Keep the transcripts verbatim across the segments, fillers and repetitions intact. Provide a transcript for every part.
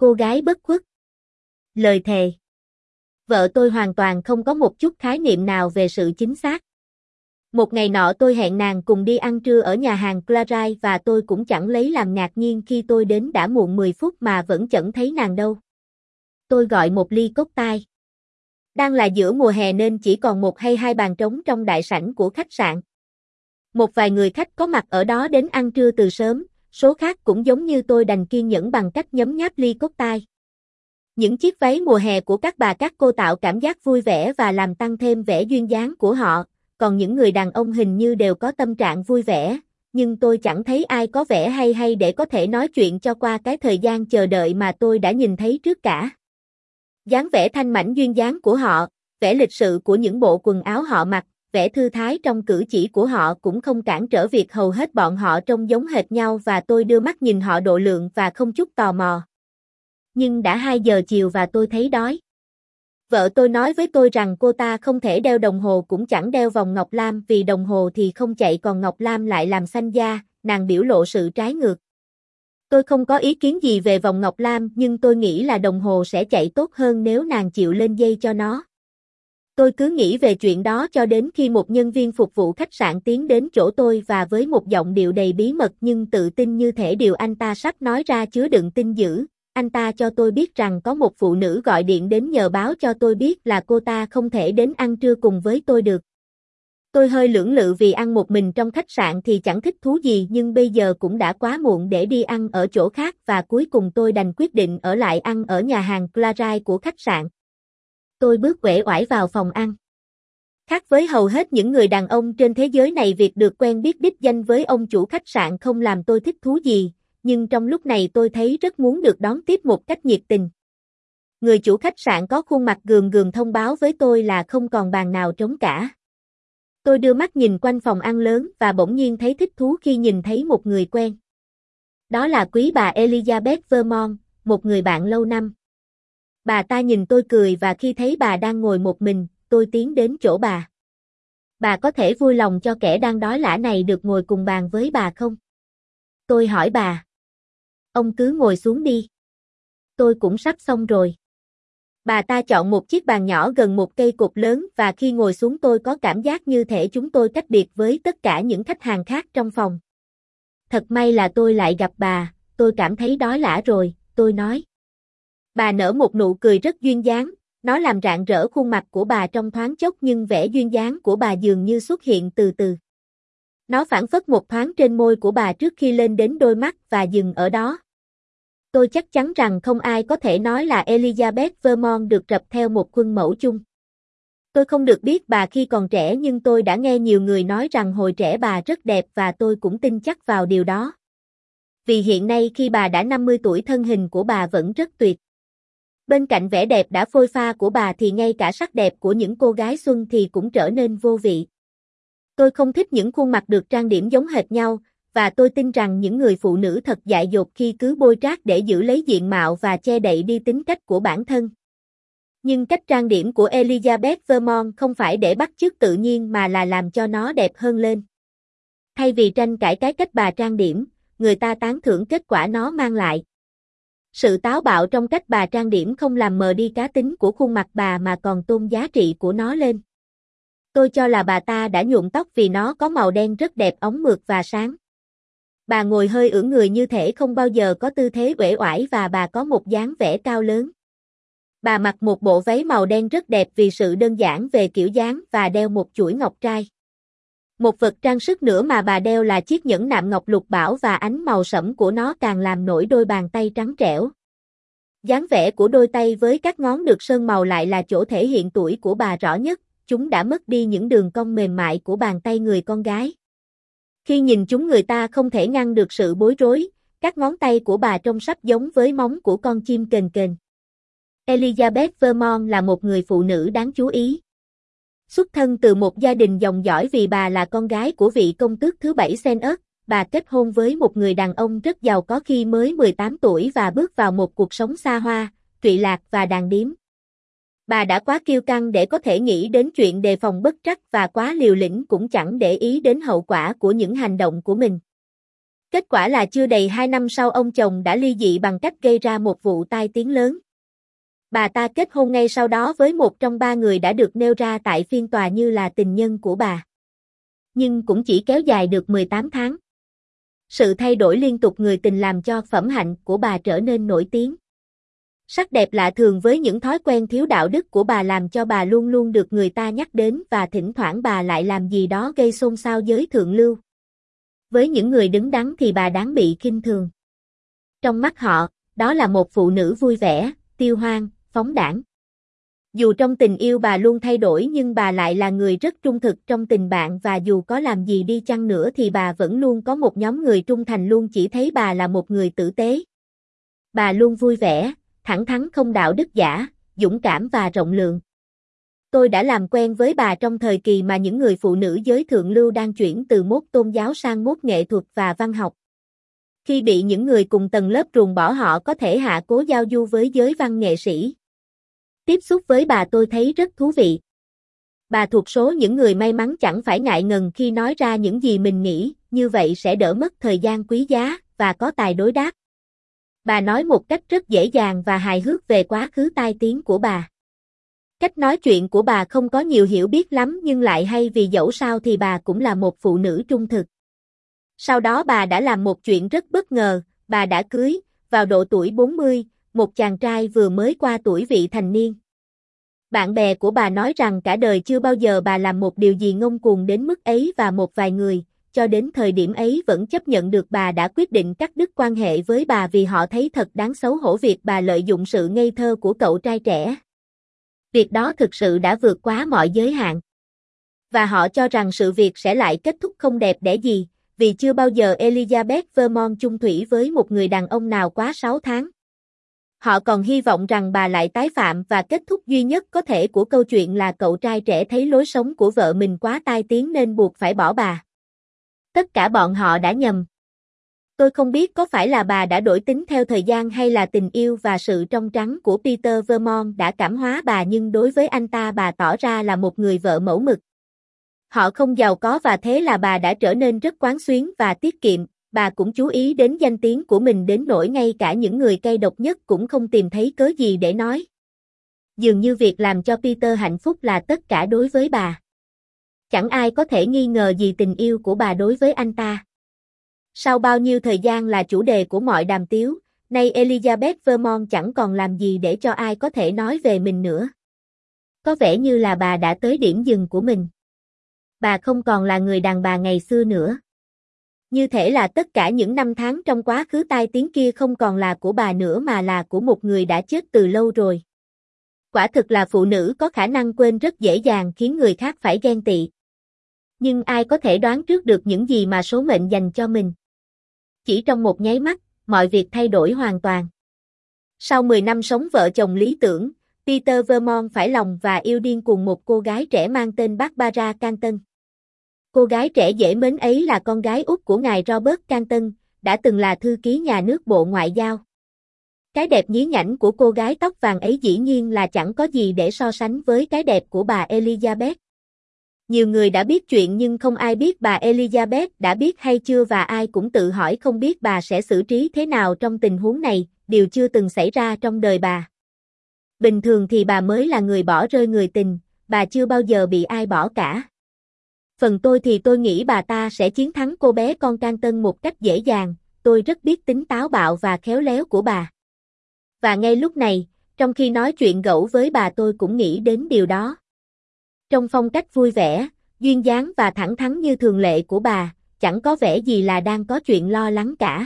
Cô gái bất khuất. Lời thề. Vợ tôi hoàn toàn không có một chút khái niệm nào về sự chính xác. Một ngày nọ tôi hẹn nàng cùng đi ăn trưa ở nhà hàng Clarai và tôi cũng chẳng lấy làm ngạc nhiên khi tôi đến đã muộn mười phút mà vẫn chẳng thấy nàng đâu. Tôi gọi một ly cốc tai. Đang là giữa mùa hè nên chỉ còn một hay hai bàn trống trong đại sảnh của khách sạn. Một vài người khách có mặt ở đó đến ăn trưa từ sớm, số khác cũng giống như tôi đành kiên nhẫn bằng cách nhấm nháp ly cốc tai. Những chiếc váy mùa hè của các bà các cô tạo cảm giác vui vẻ và làm tăng thêm vẻ duyên dáng của họ, còn những người đàn ông hình như đều có tâm trạng vui vẻ, nhưng tôi chẳng thấy ai có vẻ hay hay để có thể nói chuyện cho qua cái thời gian chờ đợi mà tôi đã nhìn thấy trước cả. Dáng vẻ thanh mảnh duyên dáng của họ, vẻ lịch sự của những bộ quần áo họ mặc, vẻ thư thái trong cử chỉ của họ cũng không cản trở việc hầu hết bọn họ trông giống hệt nhau và tôi đưa mắt nhìn họ độ lượng và không chút tò mò. Nhưng đã hai giờ chiều và tôi thấy đói. Vợ tôi nói với tôi rằng cô ta không thể đeo đồng hồ cũng chẳng đeo vòng ngọc lam vì đồng hồ thì không chạy còn ngọc lam lại làm xanh da, nàng biểu lộ sự trái ngược. Tôi không có ý kiến gì về vòng ngọc lam nhưng tôi nghĩ là đồng hồ sẽ chạy tốt hơn nếu nàng chịu lên dây cho nó. Tôi cứ nghĩ về chuyện đó cho đến khi một nhân viên phục vụ khách sạn tiến đến chỗ tôi và với một giọng điệu đầy bí mật nhưng tự tin như thể điều anh ta sắp nói ra chứa đựng tin dữ. Anh ta cho tôi biết rằng có một phụ nữ gọi điện đến nhờ báo cho tôi biết là cô ta không thể đến ăn trưa cùng với tôi được. Tôi hơi lưỡng lự vì ăn một mình trong khách sạn thì chẳng thích thú gì nhưng bây giờ cũng đã quá muộn để đi ăn ở chỗ khác và cuối cùng tôi đành quyết định ở lại ăn ở nhà hàng Clarai của khách sạn. Tôi bước uể oải vào phòng ăn. Khác với hầu hết những người đàn ông trên thế giới này, việc được quen biết đích danh với ông chủ khách sạn không làm tôi thích thú gì, nhưng trong lúc này tôi thấy rất muốn được đón tiếp một cách nhiệt tình. Người chủ khách sạn có khuôn mặt gườm gườm thông báo với tôi là không còn bàn nào trống cả. Tôi đưa mắt nhìn quanh phòng ăn lớn và bỗng nhiên thấy thích thú khi nhìn thấy một người quen. Đó là quý bà Elizabeth Vermont, một người bạn lâu năm. Bà ta nhìn tôi cười và khi thấy bà đang ngồi một mình, tôi tiến đến chỗ bà. Bà có thể vui lòng cho kẻ đang đói lả này được ngồi cùng bàn với bà không? Tôi hỏi bà. Ông cứ ngồi xuống đi. Tôi cũng sắp xong rồi. Bà ta chọn một chiếc bàn nhỏ gần một cây cột lớn và khi ngồi xuống tôi có cảm giác như thể chúng tôi tách biệt với tất cả những khách hàng khác trong phòng. Thật may là tôi lại gặp bà, tôi cảm thấy đói lả rồi, tôi nói. Bà nở một nụ cười rất duyên dáng, nó làm rạng rỡ khuôn mặt của bà trong thoáng chốc nhưng vẻ duyên dáng của bà dường như xuất hiện từ từ. Nó phảng phất một thoáng trên môi của bà trước khi lên đến đôi mắt và dừng ở đó. Tôi chắc chắn rằng không ai có thể nói là Elizabeth Vermont được rập theo một khuôn mẫu chung. Tôi không được biết bà khi còn trẻ nhưng tôi đã nghe nhiều người nói rằng hồi trẻ bà rất đẹp và tôi cũng tin chắc vào điều đó. Vì hiện nay khi bà đã năm mươi tuổi thân hình của bà vẫn rất tuyệt. Bên cạnh vẻ đẹp đã phôi pha của bà thì ngay cả sắc đẹp của những cô gái xuân thì cũng trở nên vô vị. Tôi không thích những khuôn mặt được trang điểm giống hệt nhau, và tôi tin rằng những người phụ nữ thật dại dột khi cứ bôi trát để giữ lấy diện mạo và che đậy đi tính cách của bản thân. Nhưng cách trang điểm của Elizabeth Vermont không phải để bắt chước tự nhiên mà là làm cho nó đẹp hơn lên. Thay vì tranh cãi cái cách bà trang điểm, người ta tán thưởng kết quả nó mang lại. Sự táo bạo trong cách bà trang điểm không làm mờ đi cá tính của khuôn mặt bà mà còn tôn giá trị của nó lên. Tôi cho là bà ta đã nhuộm tóc vì nó có màu đen rất đẹp óng mượt và sáng. Bà ngồi hơi ưỡn người như thể không bao giờ có tư thế uể oải và bà có một dáng vẻ cao lớn. Bà mặc một bộ váy màu đen rất đẹp vì sự đơn giản về kiểu dáng và đeo một chuỗi ngọc trai. Một vật trang sức nữa mà bà đeo là chiếc nhẫn nạm ngọc lục bảo và ánh màu sẫm của nó càng làm nổi đôi bàn tay trắng trẻo. Dáng vẻ của đôi tay với các ngón được sơn màu lại là chỗ thể hiện tuổi của bà rõ nhất, chúng đã mất đi những đường cong mềm mại của bàn tay người con gái. Khi nhìn chúng người ta không thể ngăn được sự bối rối, các ngón tay của bà trông sắp giống với móng của con chim kền kền. Elizabeth Vermont là một người phụ nữ đáng chú ý. Xuất thân từ một gia đình dòng dõi vì bà là con gái của vị công tước thứ bảy Senurt, bà kết hôn với một người đàn ông rất giàu có khi mới mười tám tuổi và bước vào một cuộc sống xa hoa, trụy lạc và đàn điếm. Bà đã quá kiêu căng để có thể nghĩ đến chuyện đề phòng bất trắc và quá liều lĩnh cũng chẳng để ý đến hậu quả của những hành động của mình. Kết quả là chưa đầy hai năm sau ông chồng đã ly dị bằng cách gây ra một vụ tai tiếng lớn. Bà ta kết hôn ngay sau đó với một trong ba người đã được nêu ra tại phiên tòa như là tình nhân của bà. Nhưng cũng chỉ kéo dài được mười tám tháng. Sự thay đổi liên tục người tình làm cho phẩm hạnh của bà trở nên nổi tiếng. Sắc đẹp lạ thường với những thói quen thiếu đạo đức của bà làm cho bà luôn luôn được người ta nhắc đến và thỉnh thoảng bà lại làm gì đó gây xôn xao giới thượng lưu. Với những người đứng đắn thì bà đáng bị khinh thường. Trong mắt họ, đó là một phụ nữ vui vẻ, tiêu hoang, phóng đãng. Dù trong tình yêu bà luôn thay đổi nhưng bà lại là người rất trung thực trong tình bạn và dù có làm gì đi chăng nữa thì bà vẫn luôn có một nhóm người trung thành luôn chỉ thấy bà là một người tử tế. Bà luôn vui vẻ, thẳng thắn không đạo đức giả, dũng cảm và rộng lượng. Tôi đã làm quen với bà trong thời kỳ mà những người phụ nữ giới thượng lưu đang chuyển từ mốt tôn giáo sang mốt nghệ thuật và văn học. Khi bị những người cùng tầng lớp ruồng bỏ họ có thể hạ cố giao du với giới văn nghệ sĩ. Tiếp xúc với bà tôi thấy rất thú vị. Bà thuộc số những người may mắn chẳng phải ngại ngần khi nói ra những gì mình nghĩ, như vậy sẽ đỡ mất thời gian quý giá và có tài đối đáp. Bà nói một cách rất dễ dàng và hài hước về quá khứ tai tiếng của bà. Cách nói chuyện của bà không có nhiều hiểu biết lắm nhưng lại hay vì dẫu sao thì bà cũng là một phụ nữ trung thực. Sau đó bà đã làm một chuyện rất bất ngờ, bà đã cưới, vào độ tuổi bốn mươi, một chàng trai vừa mới qua tuổi vị thành niên. Bạn bè của bà nói rằng cả đời chưa bao giờ bà làm một điều gì ngông cuồng đến mức ấy và một vài người, cho đến thời điểm ấy vẫn chấp nhận được bà đã quyết định cắt đứt quan hệ với bà vì họ thấy thật đáng xấu hổ việc bà lợi dụng sự ngây thơ của cậu trai trẻ. Việc đó thực sự đã vượt quá mọi giới hạn. Và họ cho rằng sự việc sẽ lại kết thúc không đẹp đẽ gì, vì chưa bao giờ Elizabeth Vermont chung thủy với một người đàn ông nào quá sáu tháng. Họ còn hy vọng rằng bà lại tái phạm và kết thúc duy nhất có thể của câu chuyện là cậu trai trẻ thấy lối sống của vợ mình quá tai tiếng nên buộc phải bỏ bà. Tất cả bọn họ đã nhầm. Tôi không biết có phải là bà đã đổi tính theo thời gian hay là tình yêu và sự trong trắng của Peter Vermont đã cảm hóa bà nhưng đối với anh ta bà tỏ ra là một người vợ mẫu mực. Họ không giàu có và thế là bà đã trở nên rất quán xuyến và tiết kiệm, bà cũng chú ý đến danh tiếng của mình đến nỗi ngay cả những người cay độc nhất cũng không tìm thấy cớ gì để nói. Dường như việc làm cho Peter hạnh phúc là tất cả đối với bà. Chẳng ai có thể nghi ngờ gì tình yêu của bà đối với anh ta. Sau bao nhiêu thời gian là chủ đề của mọi đàm tiếu, nay Elizabeth Vermont chẳng còn làm gì để cho ai có thể nói về mình nữa. Có vẻ như là bà đã tới điểm dừng của mình. Bà không còn là người đàn bà ngày xưa nữa. Như thể là tất cả những năm tháng trong quá khứ tai tiếng kia không còn là của bà nữa mà là của một người đã chết từ lâu rồi. Quả thực là phụ nữ có khả năng quên rất dễ dàng khiến người khác phải ghen tị. Nhưng ai có thể đoán trước được những gì mà số mệnh dành cho mình. Chỉ trong một nháy mắt, mọi việc thay đổi hoàn toàn. Sau mười năm sống vợ chồng lý tưởng, Peter Vermont phải lòng và yêu điên cùng một cô gái trẻ mang tên Barbara Canton. Cô gái trẻ dễ mến ấy là con gái út của ngài Robert Canton, đã từng là thư ký nhà nước Bộ Ngoại giao. Cái đẹp nhí nhảnh của cô gái tóc vàng ấy dĩ nhiên là chẳng có gì để so sánh với cái đẹp của bà Elizabeth. Nhiều người đã biết chuyện nhưng không ai biết bà Elizabeth đã biết hay chưa và ai cũng tự hỏi không biết bà sẽ xử trí thế nào trong tình huống này, điều chưa từng xảy ra trong đời bà. Bình thường thì bà mới là người bỏ rơi người tình, bà chưa bao giờ bị ai bỏ cả. Phần tôi thì tôi nghĩ bà ta sẽ chiến thắng cô bé con Canton một cách dễ dàng, tôi rất biết tính táo bạo và khéo léo của bà. Và ngay lúc này, trong khi nói chuyện gẫu với bà tôi cũng nghĩ đến điều đó. Trong phong cách vui vẻ, duyên dáng và thẳng thắn như thường lệ của bà, chẳng có vẻ gì là đang có chuyện lo lắng cả.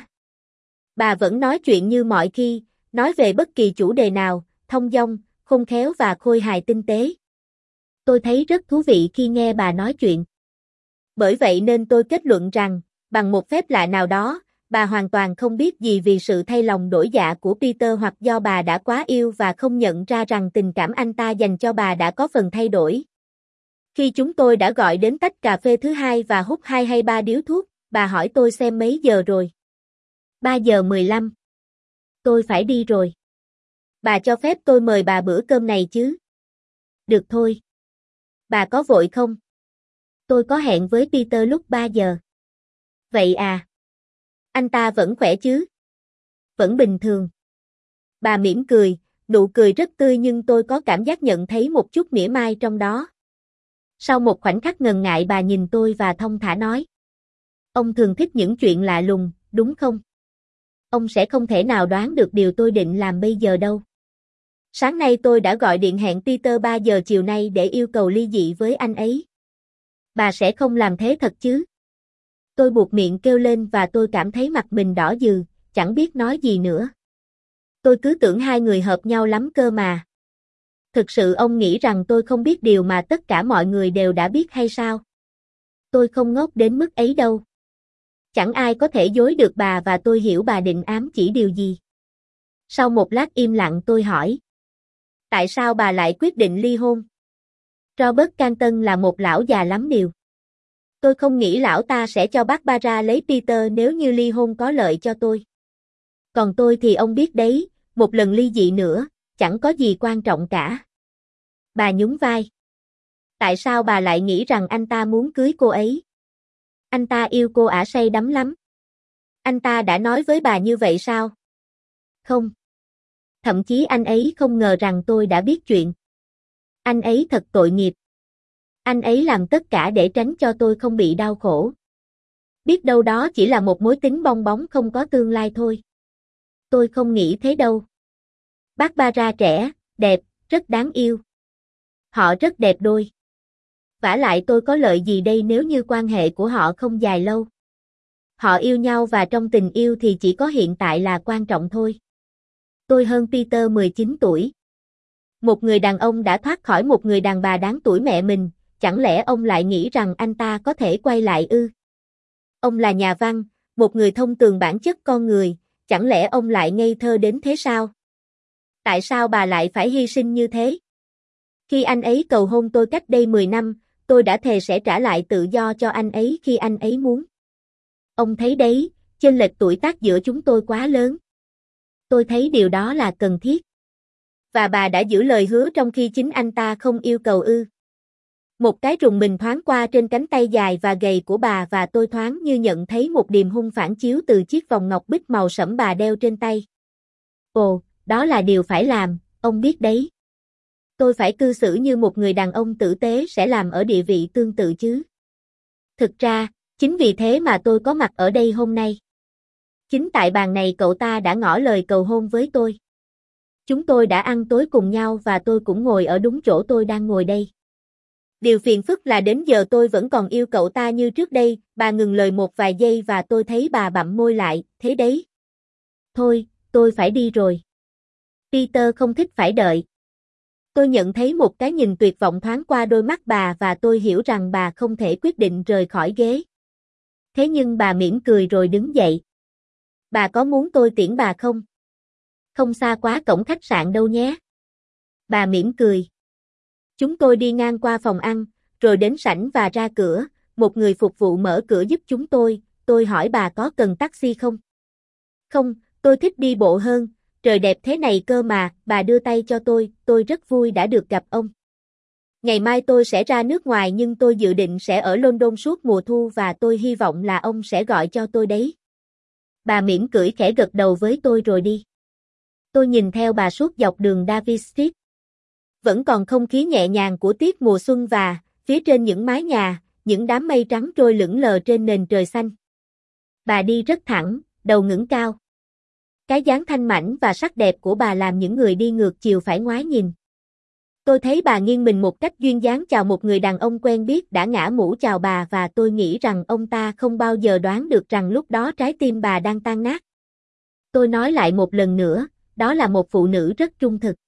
Bà vẫn nói chuyện như mọi khi, nói về bất kỳ chủ đề nào, thông dong, khôn khéo và khôi hài tinh tế. Tôi thấy rất thú vị khi nghe bà nói chuyện. Bởi vậy nên tôi kết luận rằng, bằng một phép lạ nào đó, bà hoàn toàn không biết gì vì sự thay lòng đổi dạ của Peter hoặc do bà đã quá yêu và không nhận ra rằng tình cảm anh ta dành cho bà đã có phần thay đổi. Khi chúng tôi đã gọi đến tách cà phê thứ hai và hút hai hay ba điếu thuốc, bà hỏi tôi xem mấy giờ rồi. ba giờ mười lăm. Tôi phải đi rồi. Bà cho phép tôi mời bà bữa cơm này chứ? Được thôi. Bà có vội không? Tôi có hẹn với Peter lúc ba giờ. Vậy à? Anh ta vẫn khỏe chứ? Vẫn bình thường. Bà mỉm cười, nụ cười rất tươi nhưng tôi có cảm giác nhận thấy một chút mỉa mai trong đó. Sau một khoảnh khắc ngần ngại bà nhìn tôi và thong thả nói. Ông thường thích những chuyện lạ lùng, đúng không? Ông sẽ không thể nào đoán được điều tôi định làm bây giờ đâu. Sáng nay tôi đã gọi điện hẹn Peter ba giờ chiều nay để yêu cầu ly dị với anh ấy. Bà sẽ không làm thế thật chứ? Tôi buột miệng kêu lên và tôi cảm thấy mặt mình đỏ dừ, chẳng biết nói gì nữa. Tôi cứ tưởng hai người hợp nhau lắm cơ mà. Thực sự ông nghĩ rằng tôi không biết điều mà tất cả mọi người đều đã biết hay sao? Tôi không ngốc đến mức ấy đâu. Chẳng ai có thể dối được bà và tôi hiểu bà định ám chỉ điều gì. Sau một lát im lặng tôi hỏi. Tại sao bà lại quyết định ly hôn? Robert Canton là một lão già lắm điều. Tôi không nghĩ lão ta sẽ cho Barbara lấy Peter nếu như ly hôn có lợi cho tôi. Còn tôi thì ông biết đấy, một lần ly dị nữa, chẳng có gì quan trọng cả. Bà nhún vai. Tại sao bà lại nghĩ rằng anh ta muốn cưới cô ấy? Anh ta yêu cô ả say đắm lắm. Anh ta đã nói với bà như vậy sao? Không. Thậm chí anh ấy không ngờ rằng tôi đã biết chuyện. Anh ấy thật tội nghiệp. Anh ấy làm tất cả để tránh cho tôi không bị đau khổ. Biết đâu đó chỉ là một mối tình bong bóng không có tương lai thôi. Tôi không nghĩ thế đâu. Barbara trẻ, đẹp, rất đáng yêu. Họ rất đẹp đôi. Vả lại tôi có lợi gì đây nếu như quan hệ của họ không dài lâu. Họ yêu nhau và trong tình yêu thì chỉ có hiện tại là quan trọng thôi. Tôi hơn Peter mười chín tuổi. Một người đàn ông đã thoát khỏi một người đàn bà đáng tuổi mẹ mình, chẳng lẽ ông lại nghĩ rằng anh ta có thể quay lại ư? Ông là nhà văn, một người thông tường bản chất con người, chẳng lẽ ông lại ngây thơ đến thế sao? Tại sao bà lại phải hy sinh như thế? Khi anh ấy cầu hôn tôi cách đây mười năm, tôi đã thề sẽ trả lại tự do cho anh ấy khi anh ấy muốn. Ông thấy đấy, chênh lệch tuổi tác giữa chúng tôi quá lớn. Tôi thấy điều đó là cần thiết. Và bà đã giữ lời hứa trong khi chính anh ta không yêu cầu ư. Một cái rùng mình thoáng qua trên cánh tay dài và gầy của bà và tôi thoáng như nhận thấy một điềm hung phản chiếu từ chiếc vòng ngọc bích màu sẫm bà đeo trên tay. Ồ, đó là điều phải làm, ông biết đấy. Tôi phải cư xử như một người đàn ông tử tế sẽ làm ở địa vị tương tự chứ. Thực ra, chính vì thế mà tôi có mặt ở đây hôm nay. Chính tại bàn này cậu ta đã ngỏ lời cầu hôn với tôi. Chúng tôi đã ăn tối cùng nhau và tôi cũng ngồi ở đúng chỗ tôi đang ngồi đây. Điều phiền phức là đến giờ tôi vẫn còn yêu cậu ta như trước đây, bà ngừng lời một vài giây và tôi thấy bà bặm môi lại, thế đấy. Thôi, tôi phải đi rồi. Peter không thích phải đợi. Tôi nhận thấy một cái nhìn tuyệt vọng thoáng qua đôi mắt bà và tôi hiểu rằng bà không thể quyết định rời khỏi ghế. Thế nhưng bà mỉm cười rồi đứng dậy. Bà có muốn tôi tiễn bà không? Không xa quá cổng khách sạn đâu nhé. Bà mỉm cười. Chúng tôi đi ngang qua phòng ăn, rồi đến sảnh và ra cửa, một người phục vụ mở cửa giúp chúng tôi, tôi hỏi bà có cần taxi không? Không, tôi thích đi bộ hơn, trời đẹp thế này cơ mà, bà đưa tay cho tôi, tôi rất vui đã được gặp ông. Ngày mai tôi sẽ ra nước ngoài nhưng tôi dự định sẽ ở London suốt mùa thu và tôi hy vọng là ông sẽ gọi cho tôi đấy. Bà mỉm cười khẽ gật đầu với tôi rồi đi. Tôi nhìn theo bà suốt dọc đường Davis Street. Vẫn còn không khí nhẹ nhàng của tiết mùa xuân và, phía trên những mái nhà, những đám mây trắng trôi lững lờ trên nền trời xanh. Bà đi rất thẳng, đầu ngẩng cao. Cái dáng thanh mảnh và sắc đẹp của bà làm những người đi ngược chiều phải ngoái nhìn. Tôi thấy bà nghiêng mình một cách duyên dáng chào một người đàn ông quen biết đã ngả mũ chào bà và tôi nghĩ rằng ông ta không bao giờ đoán được rằng lúc đó trái tim bà đang tan nát. Tôi nói lại một lần nữa, đó là một phụ nữ rất trung thực.